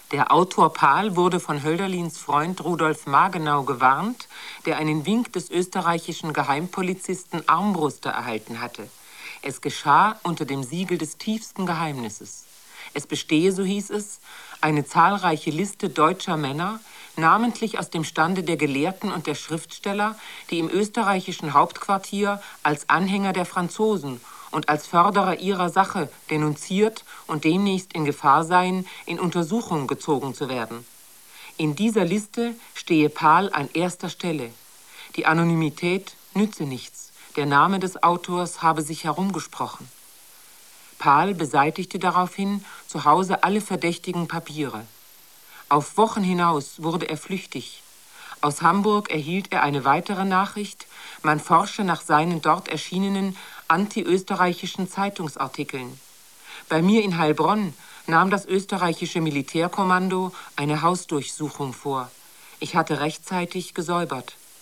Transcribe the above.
Der Autor Pahl wurde von Hölderlins Freund Rudolf Magenau gewarnt, der einen Wink des österreichischen Geheimpolizisten Armbruster erhalten hatte. Es geschah unter dem Siegel des tiefsten Geheimnisses. Es bestehe, so hieß es, eine zahlreiche Liste deutscher Männer, namentlich aus dem Stande der Gelehrten und der Schriftsteller, die im österreichischen Hauptquartier als Anhänger der Franzosen und als Förderer ihrer Sache denunziert und demnächst in Gefahr seien, in Untersuchung gezogen zu werden. In dieser Liste stehe Pahl an erster Stelle. Die Anonymität nütze nichts. Der Name des Autors habe sich herumgesprochen. Pahl beseitigte daraufhin zu Hause alle verdächtigen Papiere. Auf Wochen hinaus wurde er flüchtig. Aus Hamburg erhielt er eine weitere Nachricht, man forsche nach seinen dort erschienenen antiösterreichischen Zeitungsartikeln. Bei mir in Heilbronn nahm das österreichische Militärkommando eine Hausdurchsuchung vor. Ich hatte rechtzeitig gesäubert.